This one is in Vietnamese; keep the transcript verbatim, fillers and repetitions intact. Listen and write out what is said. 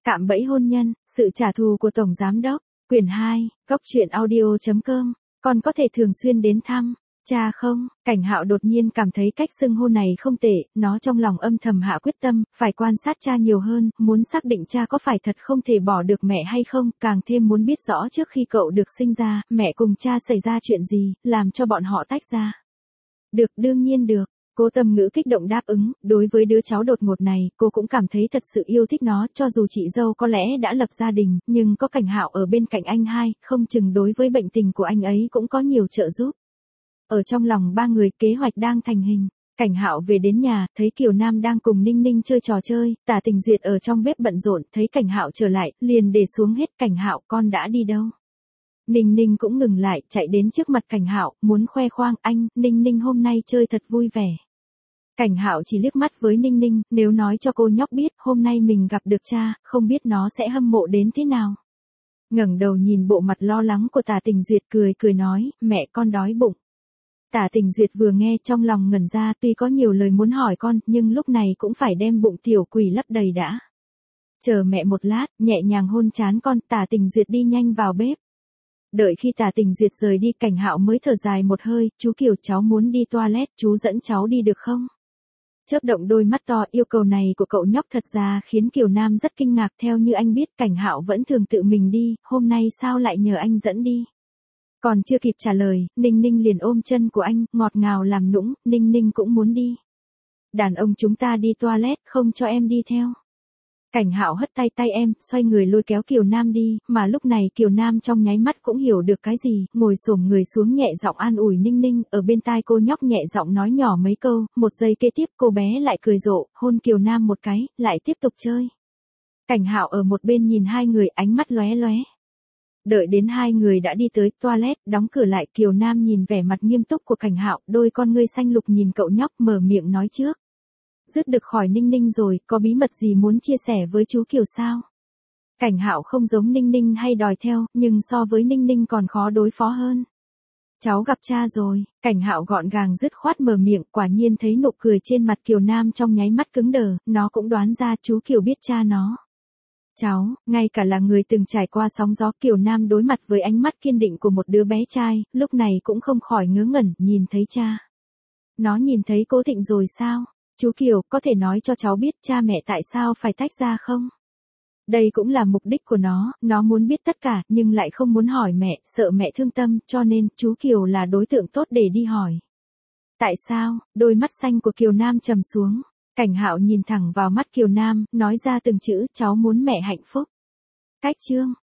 Cạm bẫy hôn nhân, sự trả thù của Tổng Giám Đốc, quyển hai, góc truyện audio.com, con có thể thường xuyên đến thăm cha không? Cảnh Hạo đột nhiên cảm thấy cách xưng hô này không tệ, nó trong lòng âm thầm hạ quyết tâm, phải quan sát cha nhiều hơn, muốn xác định cha có phải thật không thể bỏ được mẹ hay không, càng thêm muốn biết rõ trước khi cậu được sinh ra, mẹ cùng cha xảy ra chuyện gì, làm cho bọn họ tách ra. Được, đương nhiên được. Cố Tâm Ngữ kích động đáp ứng, đối với đứa cháu đột ngột này, cô cũng cảm thấy thật sự yêu thích nó, cho dù chị dâu có lẽ đã lập gia đình, nhưng có Cảnh Hạo ở bên cạnh anh hai, không chừng đối với bệnh tình của anh ấy cũng có nhiều trợ giúp. Ở trong lòng ba người, kế hoạch đang thành hình. Cảnh Hạo về đến nhà, thấy Kiều Nam đang cùng Ninh Ninh chơi trò chơi, Tả Tình Duyệt ở trong bếp bận rộn, thấy Cảnh Hạo trở lại, liền để xuống hết. Cảnh Hạo, con đã đi đâu? Ninh Ninh cũng ngừng lại, chạy đến trước mặt Cảnh Hạo, muốn khoe khoang, anh, Ninh Ninh hôm nay chơi thật vui vẻ. Cảnh Hạo chỉ liếc mắt với Ninh Ninh, nếu nói cho cô nhóc biết, hôm nay mình gặp được cha, không biết nó sẽ hâm mộ đến thế nào. Ngẩng đầu nhìn bộ mặt lo lắng của Tả Tình Duyệt, cười cười nói, mẹ con đói bụng. Tả Tình Duyệt vừa nghe trong lòng ngẩn ra, tuy có nhiều lời muốn hỏi con, nhưng lúc này cũng phải đem bụng tiểu quỷ lấp đầy đã. Chờ mẹ một lát, nhẹ nhàng hôn trán con, Tả Tình Duyệt đi nhanh vào bếp. Đợi khi Tả Tình Duyệt rời đi, Cảnh Hạo mới thở dài một hơi, chú Kiều, cháu muốn đi toilet, chú dẫn cháu đi được không? Chớp động đôi mắt to, yêu cầu này của cậu nhóc thật ra khiến Kiều Nam rất kinh ngạc, theo như anh biết, Cảnh Hạo vẫn thường tự mình đi, hôm nay sao lại nhờ anh dẫn đi? Còn chưa kịp trả lời, Ninh Ninh liền ôm chân của anh, ngọt ngào làm nũng, Ninh Ninh cũng muốn đi. Đàn ông chúng ta đi toilet, không cho em đi theo. Cảnh Hạo hất tay tay em, xoay người lôi kéo Kiều Nam đi, mà lúc này Kiều Nam trong nháy mắt cũng hiểu được cái gì, ngồi xổm người xuống nhẹ giọng an ủi Ninh Ninh, ở bên tai cô nhóc nhẹ giọng nói nhỏ mấy câu, một giây kế tiếp cô bé lại cười rộ, hôn Kiều Nam một cái, lại tiếp tục chơi. Cảnh Hạo ở một bên nhìn hai người, ánh mắt lóe lóe. Đợi đến hai người đã đi tới toilet, đóng cửa lại, Kiều Nam nhìn vẻ mặt nghiêm túc của Cảnh Hạo, đôi con ngươi xanh lục nhìn cậu nhóc, mở miệng nói trước. Dứt được khỏi Ninh Ninh rồi, có bí mật gì muốn chia sẻ với chú Kiều sao? Cảnh Hạo không giống Ninh Ninh hay đòi theo, nhưng so với Ninh Ninh còn khó đối phó hơn. Cháu gặp cha rồi, Cảnh Hạo gọn gàng dứt khoát mở miệng, quả nhiên thấy nụ cười trên mặt Kiều Nam trong nháy mắt cứng đờ, nó cũng đoán ra chú Kiều biết cha nó. Cháu, ngay cả là người từng trải qua sóng gió, Kiều Nam đối mặt với ánh mắt kiên định của một đứa bé trai, lúc này cũng không khỏi ngớ ngẩn, nhìn thấy cha. Nó nhìn thấy Cố Thịnh rồi sao? Chú Kiều, có thể nói cho cháu biết cha mẹ tại sao phải tách ra không? Đây cũng là mục đích của nó, nó muốn biết tất cả, nhưng lại không muốn hỏi mẹ, sợ mẹ thương tâm, cho nên, chú Kiều là đối tượng tốt để đi hỏi. Tại sao? Đôi mắt xanh của Kiều Nam trầm xuống. Cảnh Hạo nhìn thẳng vào mắt Kiều Nam, nói ra từng chữ, cháu muốn mẹ hạnh phúc. Cách chương.